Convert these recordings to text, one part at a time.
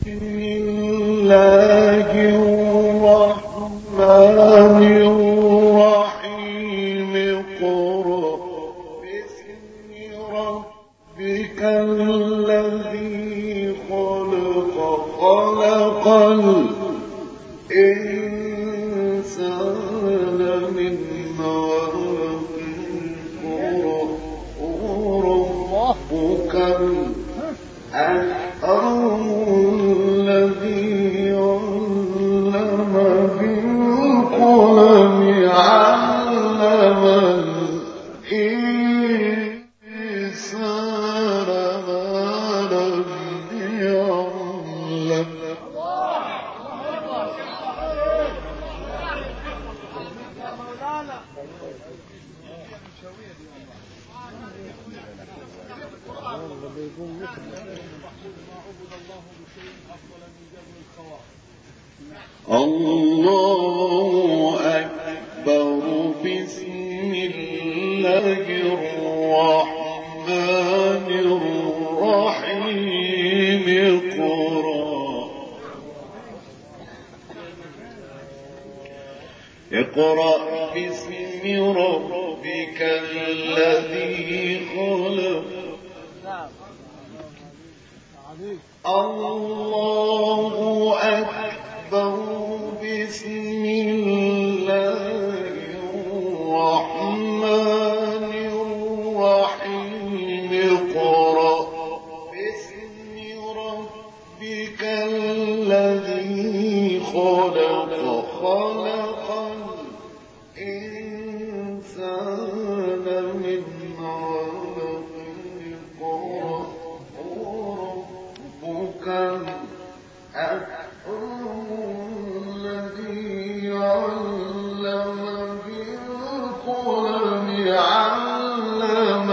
الله الرحمن الرحيم اقرأ باسم ربك الذي خلق خلق الإنسان من علق ربك الأكرم الذي علم بالقلم علم الإنسان ما لم يعلم الله أكبر بسم الله الرحمن الرحيم اقرأ باسم ربك الذي خلق الله أكبر بسم الله الرحمن الرحيم اقرأ باسم ربك الذي خلق خلق الإنسان من علق ربك الأكرم الذي علم بالقلم علم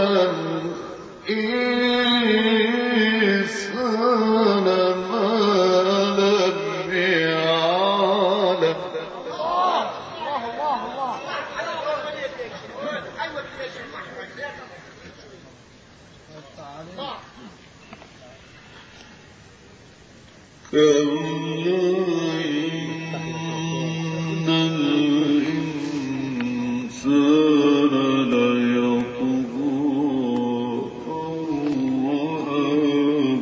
الإنسان ما لم يعلم كلا إن الإنسان ليطغى أن رآه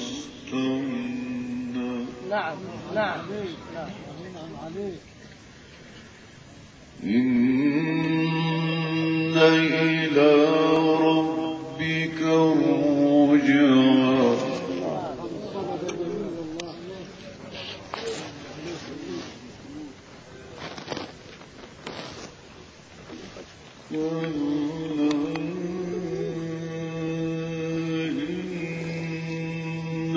استغنى نعم إن إلى ربك الرجعى إن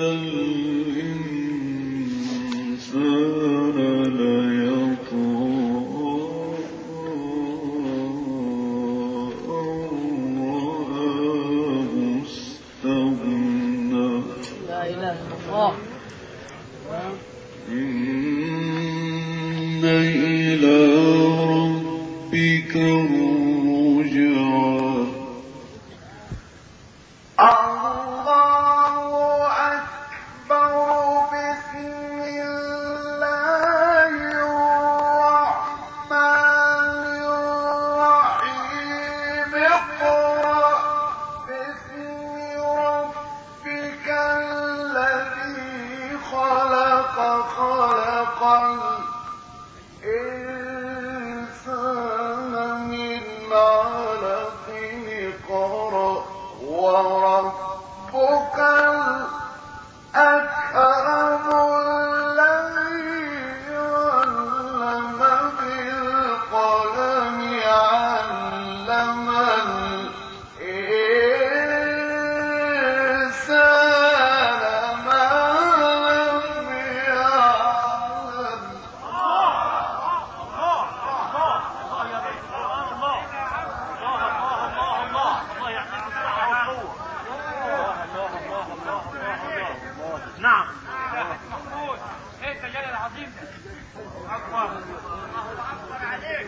الإنسان ليطغى أن رآه استغنى لا إله إلا الله إن إلى ربك الرجعى الله أكبر بسم الله الرحمن الرحيم اقرأ باسم ربك الذي خلق خلق الإنسان من علق اقرأ وربك الأكرم الذي علم بالقلم علم الإنسان ما لم يعلم نعم ايه التجلي العظيم اكبر عليك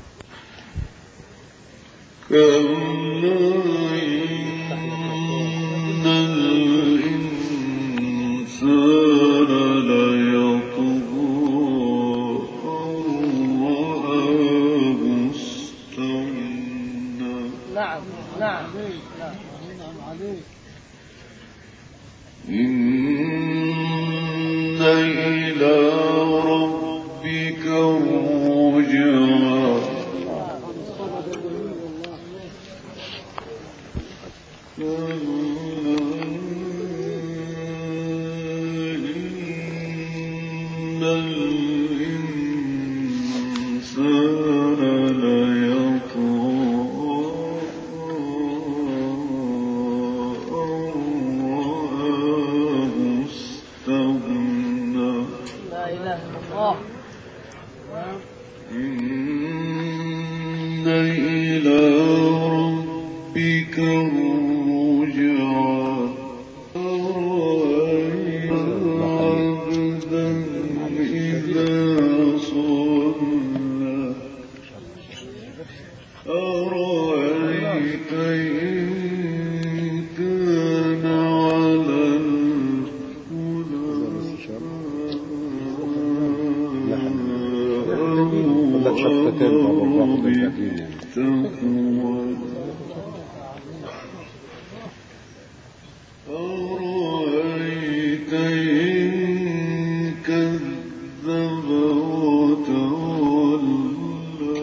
كلا إن الإنسان نعم نعم إن إلى ربك الرجعى إن الإنسان إن إلى ربك الرجعى أرأيت عبدا إذا صلى أرأيت إن كان على أرأيت إن كذب وتولى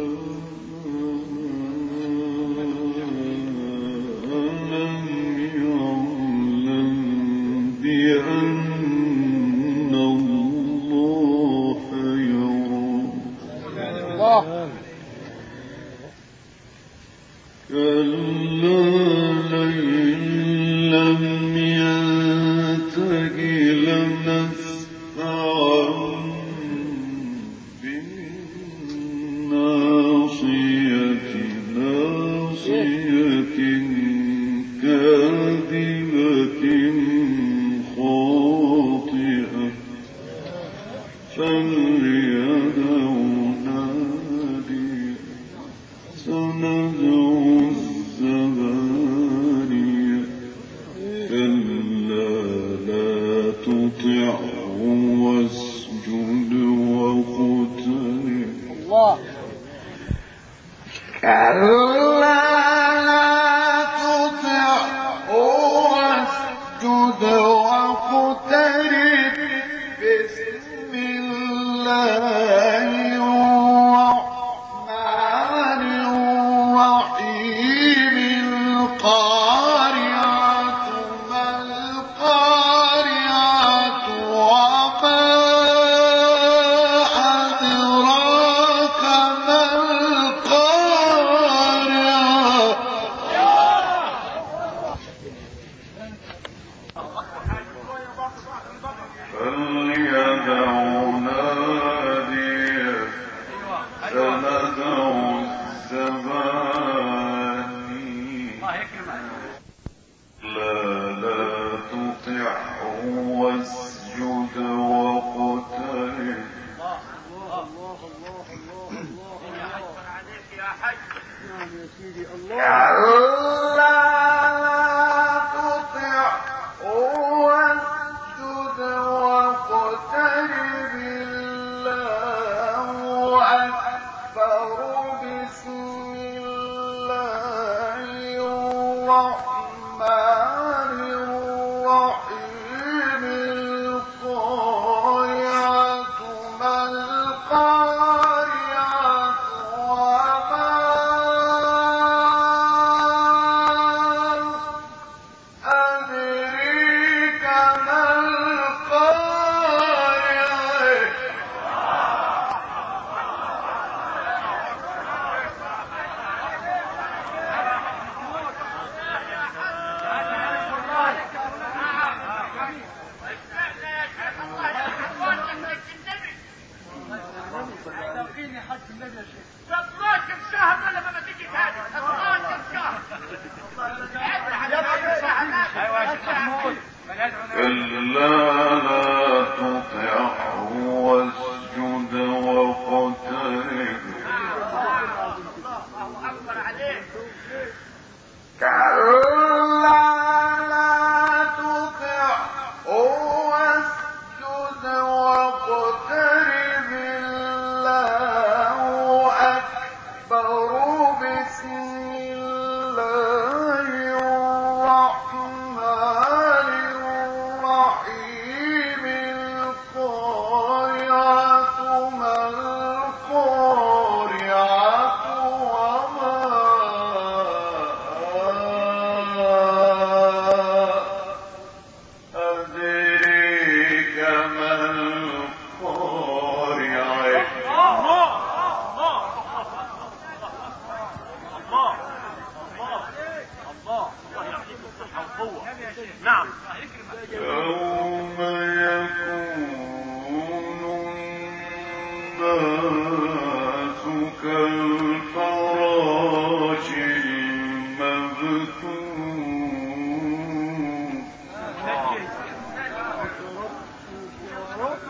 ألم يعلم بأن الله يرى كلا لئن لم ينته لنسفعا بالناصية ناصية كاذبة خاطئة فليدع ناديا سندع الزبانية كلا لا تطعه واسجد واقترب كلا لا تطعه واسجد واقترب بسم الله الرحمن الرحيم القارعة ما القارعة وما أدراك ما القارعة فليدع ناديا سندع الزباني لا تطعه واسجد واقترب كلا لا تطعه واسجد واقترب الله أكبر بسم الله الرحمن الرحيم القارعة ما القارعة وما أدريك ما القارعة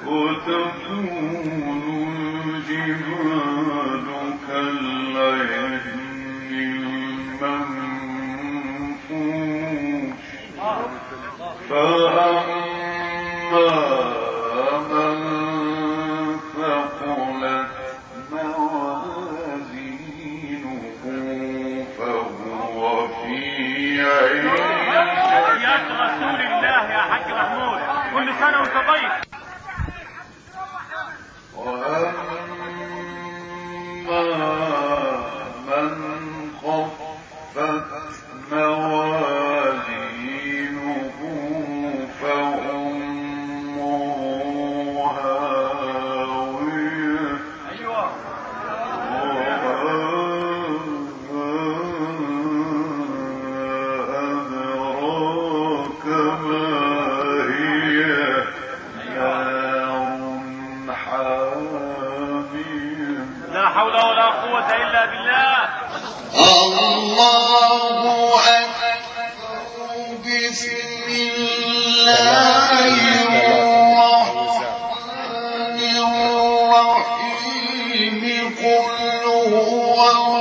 وتكون الجبال كالعهن المنفوش فأما من ثقلت موازينه فهو في يا رسول الله يا حاج محمود كل سنة وانت طيب. وأما من خفت موازينه فأمه هاوية أدراك ما هي نار حامية. لا حول ولا قوة إلا بالله. الله أكبر. بسم الله الرحمن الرحيم. قل هو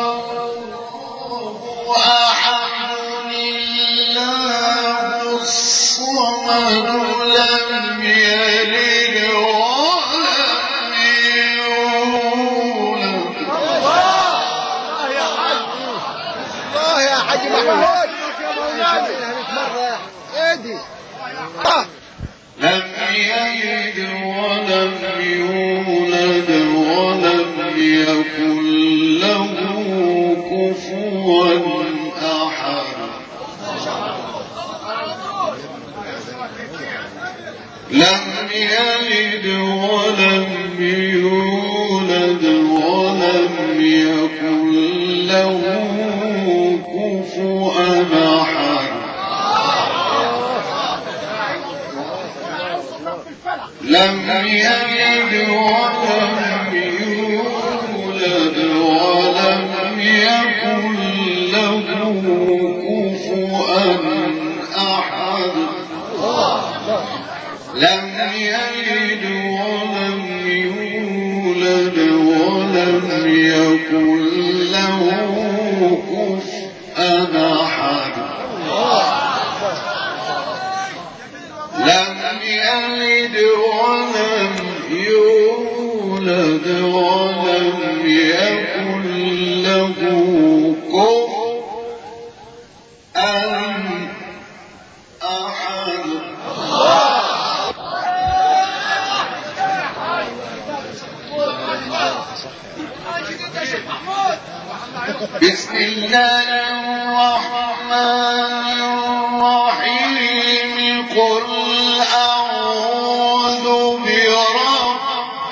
الله أحد الله الصمد لم يلد ولم يولد. يا حاج محمود لم يلد ولم يولد ولم يكن له كفوا أحد. لم يلد ولم يولد ولم يكن له كفوا أحد. لم يلد ولم يولد ولم يكن له كفوا أحد. لم يلد ولم يولد ولم يكن له كفوا أحد. لم يلد ولم يولد ولم يكن له كفوا أحد. بسم الله الرحمن الرحيم. قل أعوذ برب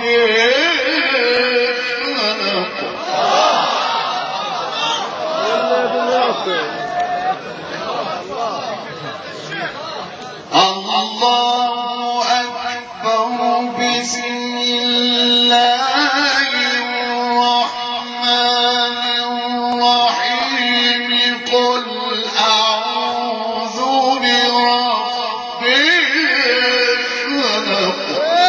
الفلق. الله أكبر. بسم الله الرحمن الرحيم. قل أعوذ برب الفلق.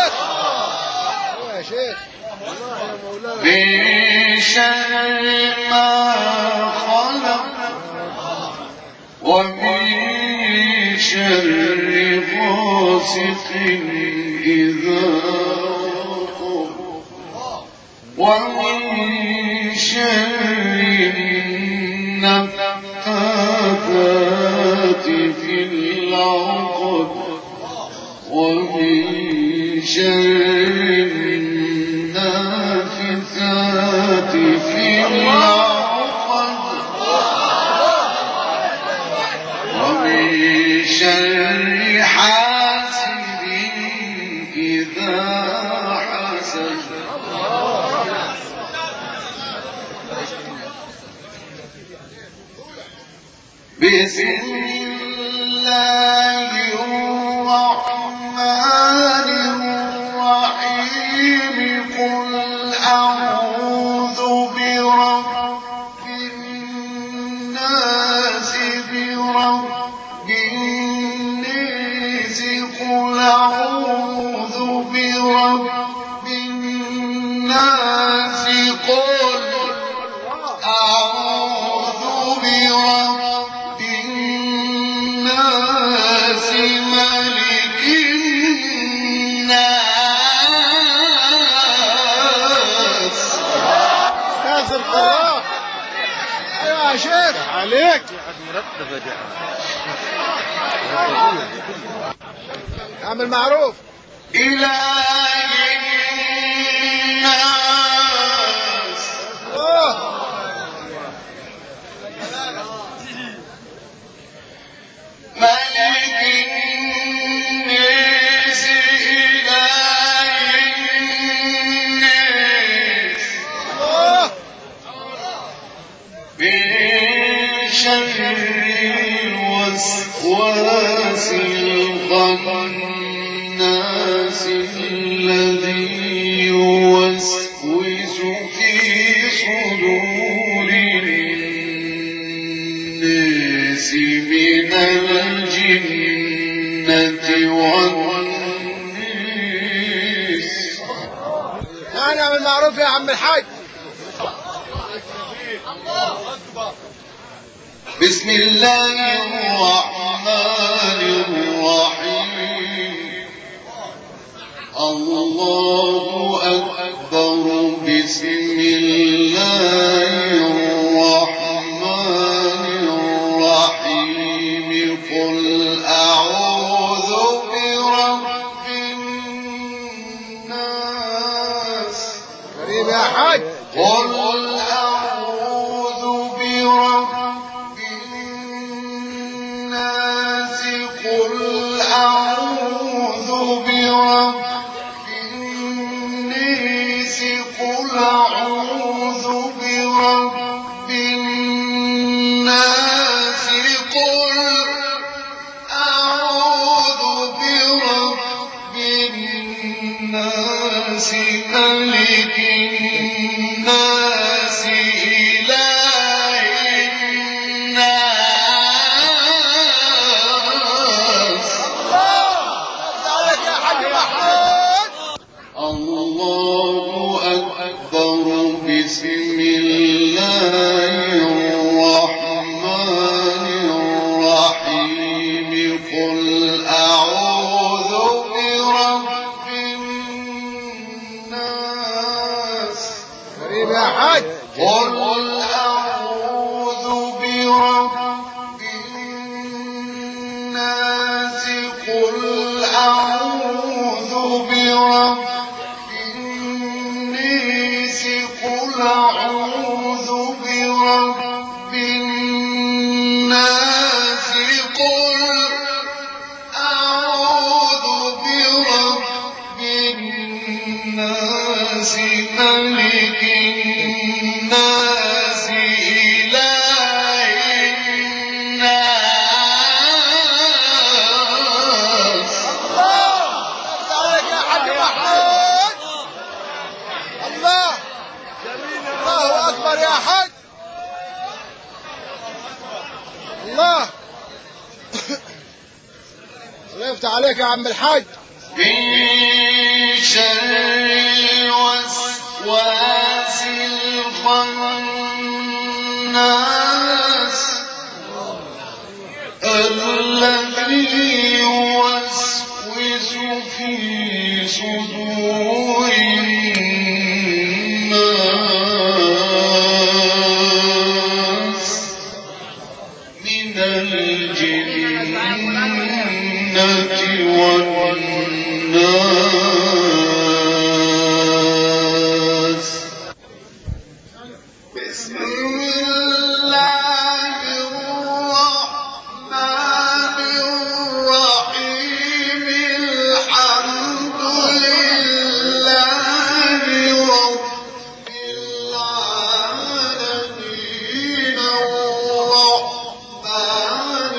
من شر ما خلق ومن شر غاسق إذا وقب ومن شر النفاثات في العقد ومن شر النافثات في العقد ومن شر حاسد إذا حسد. بسم الله الرحمن الرحيم. قل أعوذ برب الناس برب الناس. قل أعوذ برب عليك مرتبة دي. اعمل معروف. إله الناس ملك الناس إله الناس من شر الوسواس الخناس الذي يوسوس في صدور الناس من الجنة والناس. انا اعمل معروف يا عم الحاج. بسم الله الرحمن الرحيم. الله أكبر. بسم الله الرحمن الرحيم. قل أعوذ برب الناس. قريب يا حاج. قل أعوذ برب الناس. قل أعوذ برب الناس. قل أعوذ برب الناس. قل أعوذ برب الناس ملك الناس إله الناس. عليك يا حاج محمود. الله أكبر. بسم الله الرحمن الرحيم. قل أعوذ برب الناس. قريب يا حاج. قل أعوذ برب الناس. قل أعوذ برب الناس. قل أعوذ برب الناس. قل أعوذ برب الناس ملك الناس إله الناس. عليك يا حاج محمود. الله الله اكبر يا حاج. الله الله يفتح عليك يا عم الحاج. من شر الوسواس الخناس الذي يوسوس في صدور الناس من الجنة والناس. بسم الله الرحمن الرحيم. الحمد لله رب العالمين. الرحمن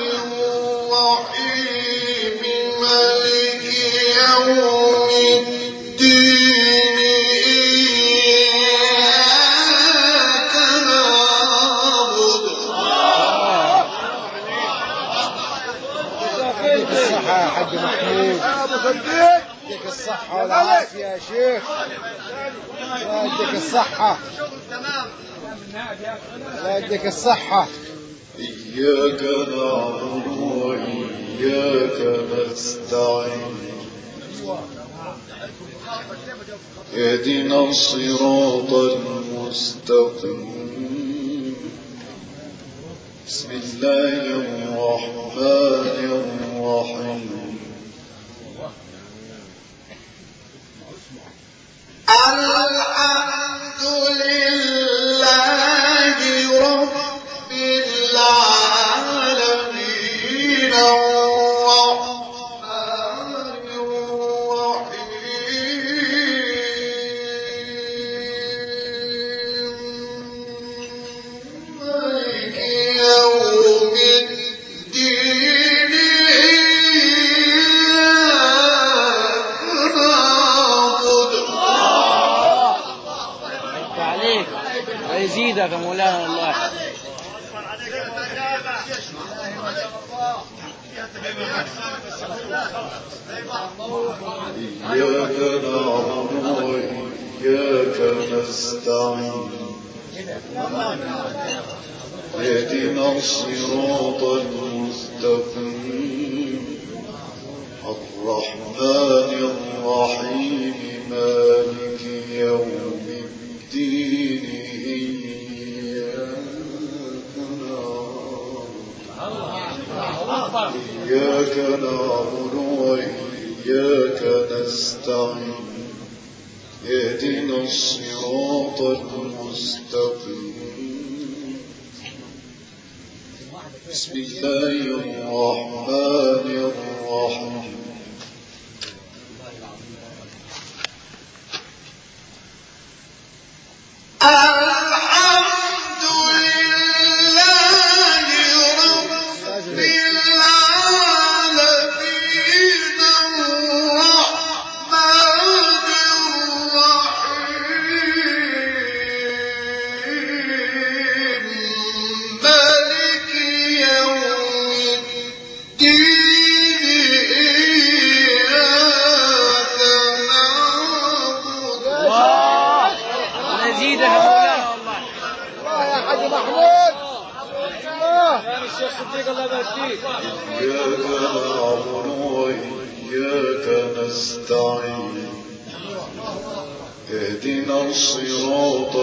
الرحيم. مالك يوم الدين. إياك نعبد. يديك الصحة يا حاج محمود. ابو صديق يديك الصحة والعافية يا شيخ. الله يديك الصحة. الله يديك الصحة. إياك نعبد وإياك نستعين. اهدنا الصراط المستقيم. بسم الله الرحمن الرحيم الحمد لله رب العالمين الرحمن الرحيم مالك يوم الدين إياك نعبد عليك ويزيدك يا مولانا والله. إياك نعبد وإياك نستعين اهدنا الصراط المستقيم الرحمن الرحيم مالك يوم الدين إياك نعبد وإياك نستعين اهدنا الصراط المستقيم بسم الله الرحمن الرحيم الحمد لله رب العالمين الرحمن الرحيم مالك يوم الدين إياك نعبد ويزيدك يا مولانا والله. الله يا حاج محمود. الله يا الشيخ صديق الله يبارك فيك. إياك نعبد وإياك نستعين اهدنا الصراط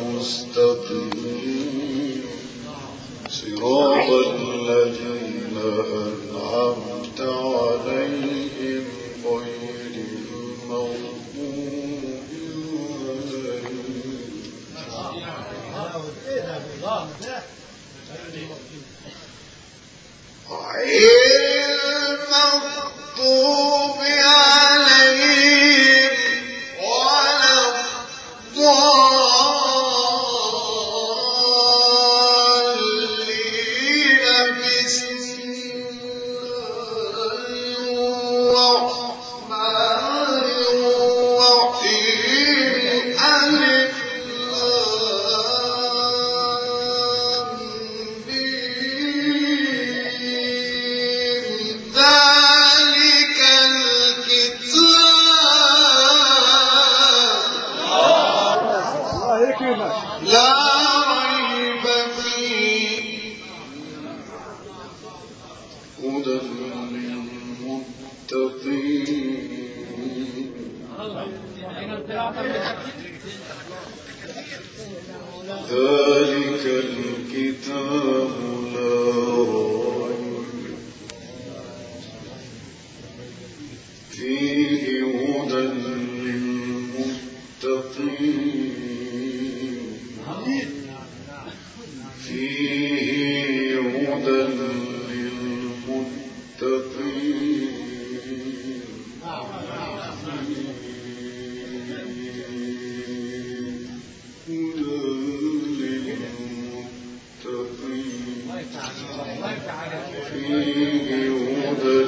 المستقيم صراط الذين أنعمت عليهم غير المغضوب عليهم المغضوب عليهم ولا الضالين بسم الله الرحمن الرحيم ألف لام ميم ذلك الكتاب الله يكرمك. لا ريب فيه هدى للمتقين ذلك الكتاب لا ريب فيه هدى للمتقين فيه هدى للمتقين فيه هدى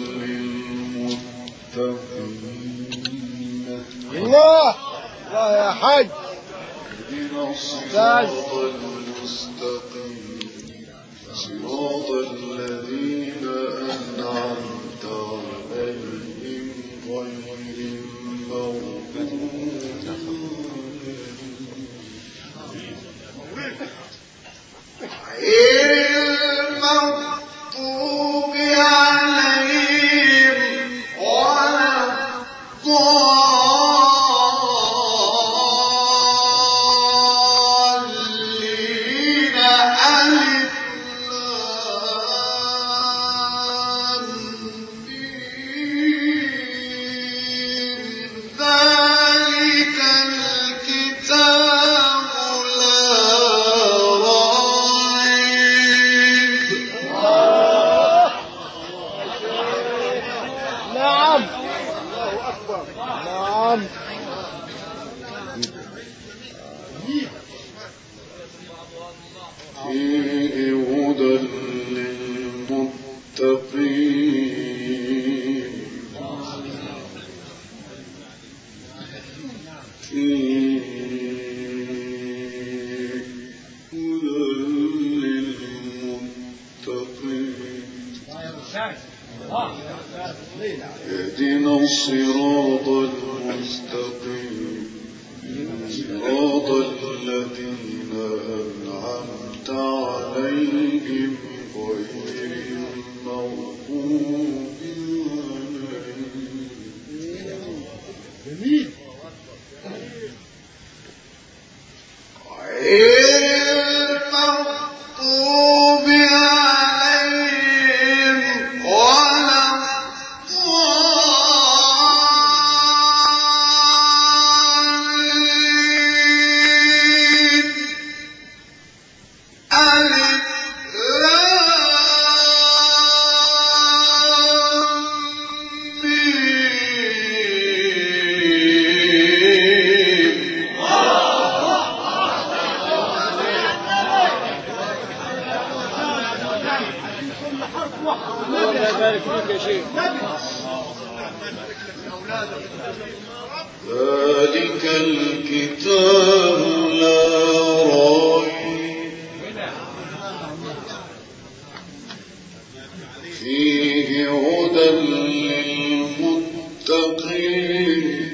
للمتقين الله الله يا حاج. اهدنا الصراط المستقيم صراط الذين أنعمت عليهم غير المغضوب المغضوب عليهم ولا الضالين ألف نعم. فيه هدى للمتقين فيه هدى للمتقين اهدنا الصراط المستقيم صراط الذين أنعمت عليهم غير المغضوب عليهم ذلك الكتاب لا ريب فيه هدى للمتقين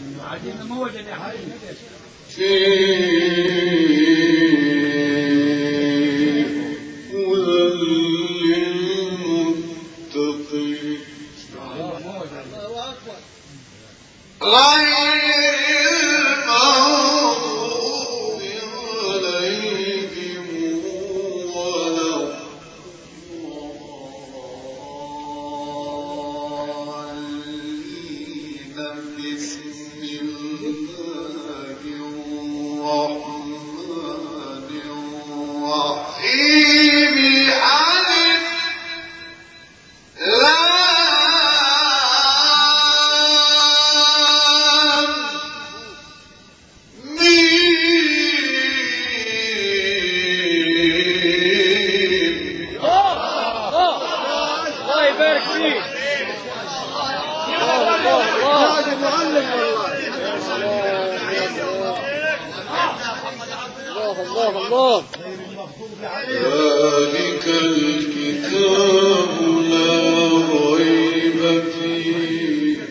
ذلك الكتاب لا ريب فيه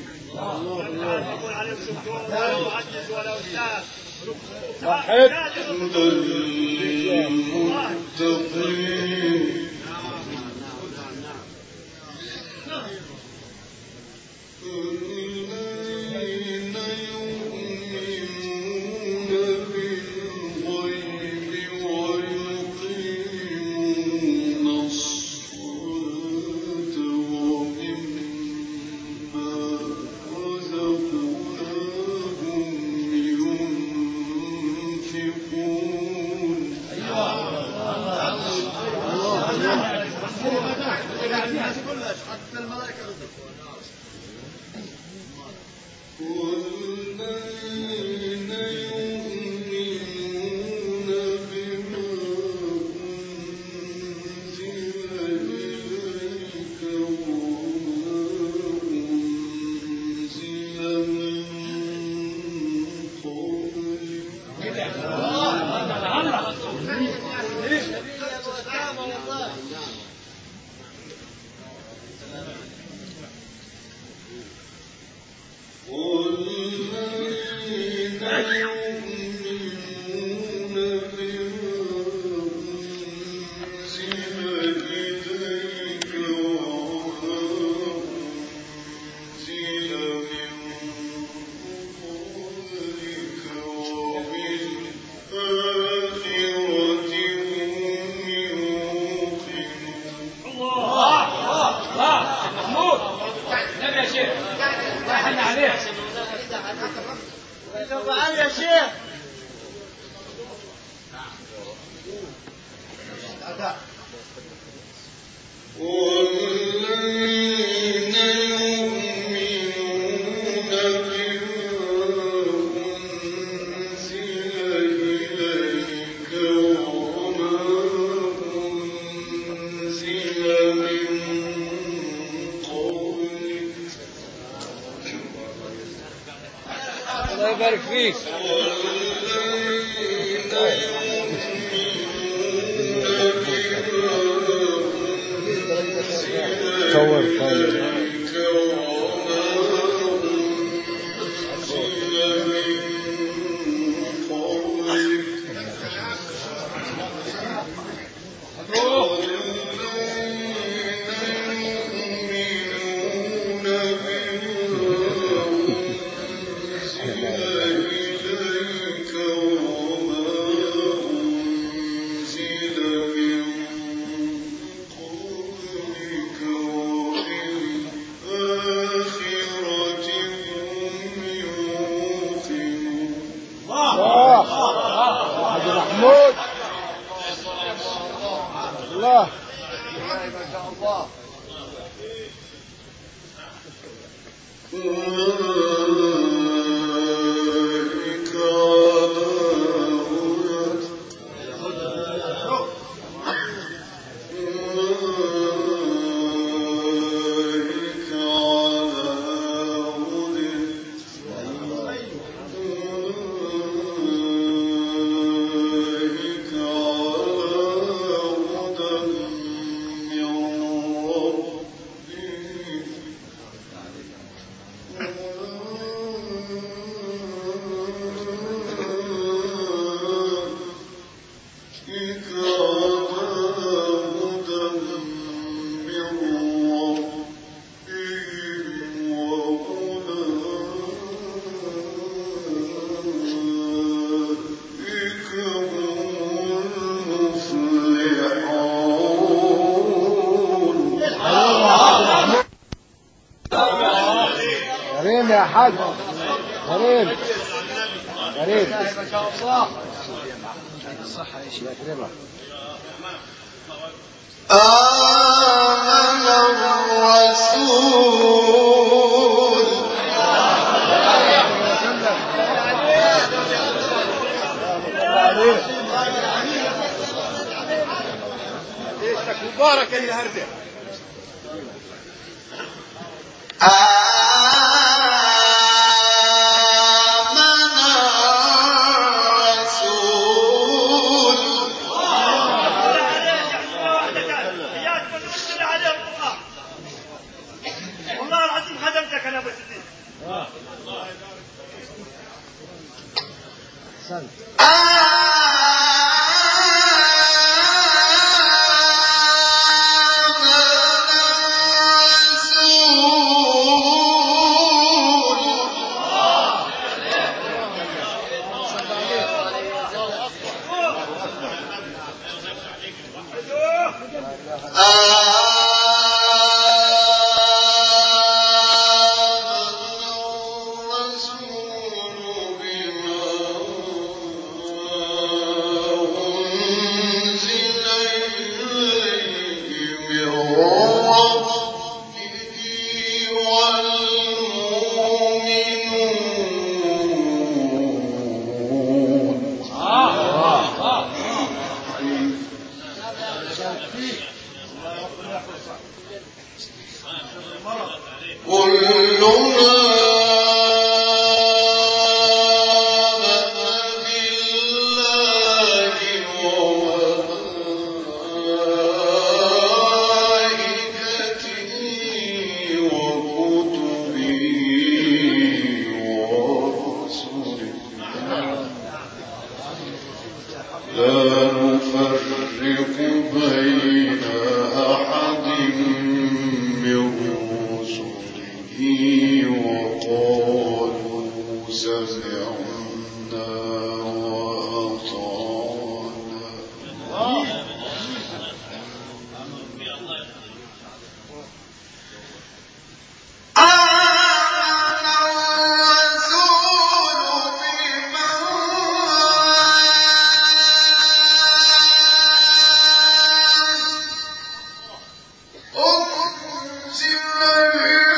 هدى للمتقين والذين يؤمنون بالله الله يبارك فيك. صور محمود الله ما شاء الله. كريم يا حاج كريم كريم ما شاء الله. الصحة يا شيخ كريم. آمن الرسول مبارك اللي هرده.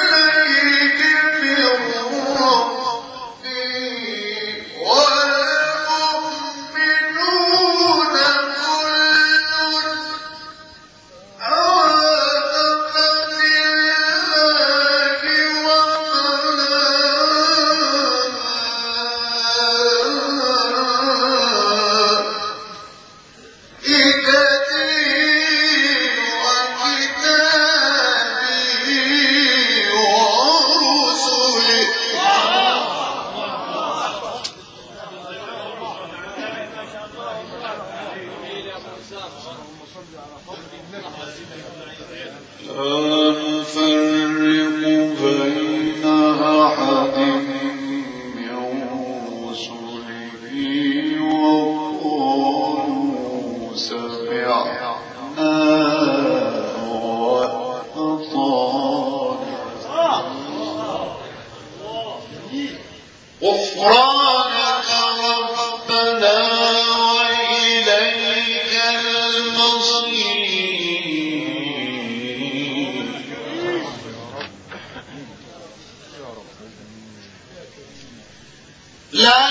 والمؤمنون غفرانك ربنا وإليك المصير لا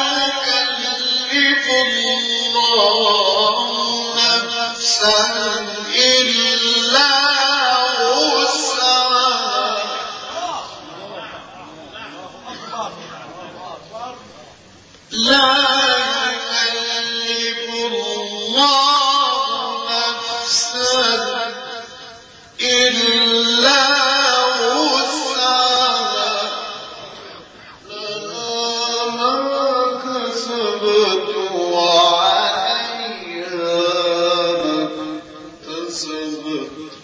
يكلف الله نفسا إلا وسعها لا يكلف الله نفسا إلا وسعها لها ما كسبت وعليها ما اكتسبت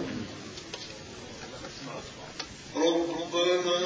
ربنا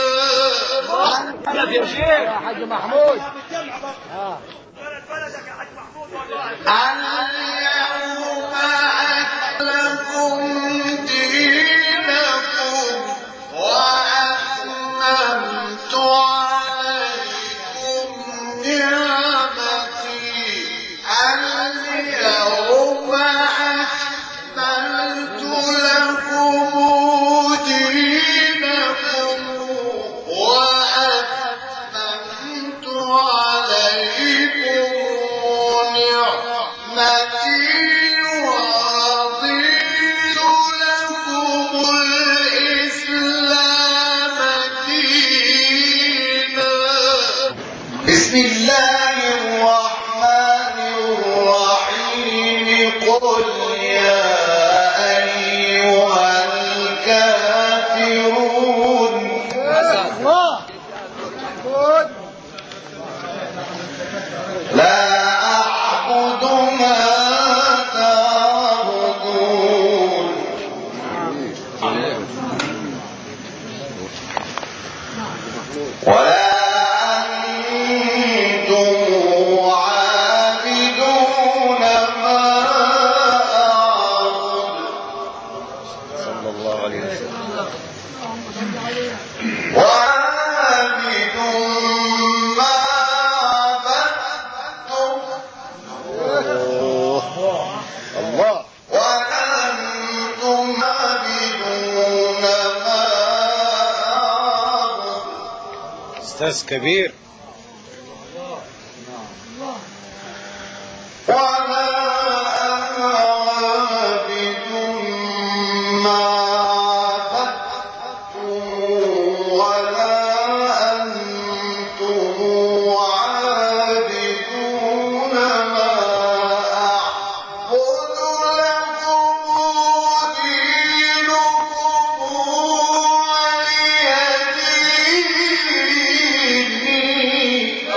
يا حاج محمود. بلدك يا حاج اليوم أكملكم دينكم وأتممت عليكم نعمتي اليوم أكملت لكم دينكم وأتممت عليكم نعمتي ورضيت لكم الإسلام دينا. بسم الله الرحمن الرحيم. قل يا أيها الكافرون لا أعبد ما تعبدون ولا أنتم عابدون ما أعبد. صلى الله عليه وسلم. وعابد ما عبدتم الله وأنتم عابدون ما أعبد. أستاذ كبير. ولا أنا عابد ما عبدتم ولا أنتم عابدون ما أعبد. لكم دينكم ولي دين.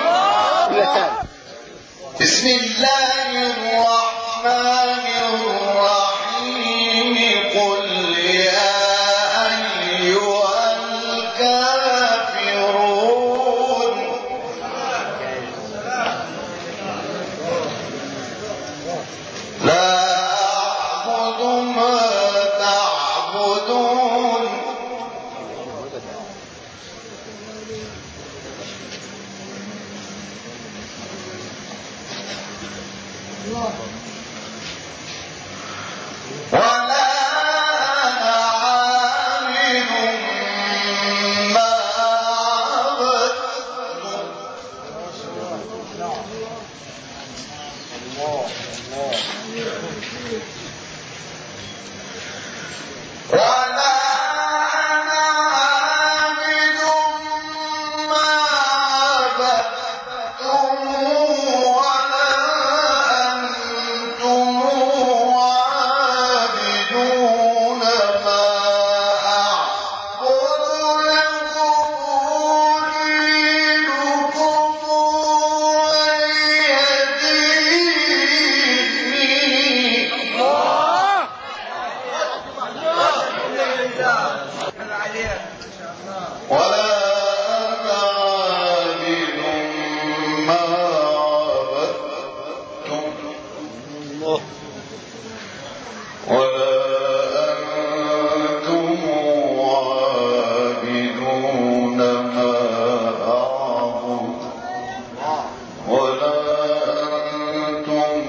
بسم الله الرحمن الرحيم. قل يا أيها الكافرون لا أعبد ما تعبدون ولا أنا عابد ما عبدتم ولا أنا عابد ما عبدتم ولا أنتم عابدون ما أعبد. لكم دينكم ولي دين. ولا أنا عابد ما عبدتم ولا أنتم عابدون ما أعبد ولا أنتم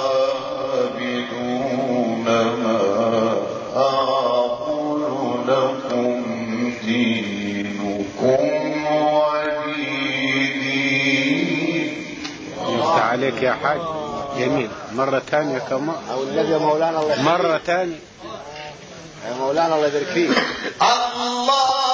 عابدون ما أعبد. لكم دينكم ولي دين. يفتح عليك يا حاج. جميل. مرة ثانية كمان. أو النبي يا مولانا الله يخليك. مرة ثانية. يا مولانا الله يبارك فيك. الله